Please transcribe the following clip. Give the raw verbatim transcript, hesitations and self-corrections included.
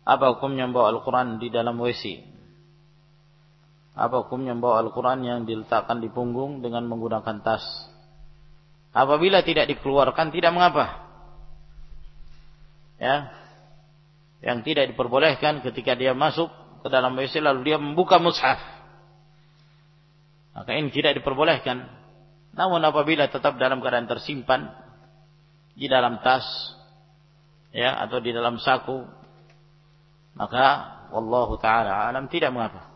Apa hukumnya membawa Al-Quran di dalam W C? Apa hukumnya membawa Al-Quran yang diletakkan di punggung dengan menggunakan tas? Apabila tidak dikeluarkan, tidak mengapa. Ya, yang tidak diperbolehkan ketika dia masuk ke dalam W C lalu dia membuka mushaf, maka ini tidak diperbolehkan. Namun apabila tetap dalam keadaan tersimpan di dalam tas, ya, atau di dalam saku, maka wallahu taala alam tidak mengapa.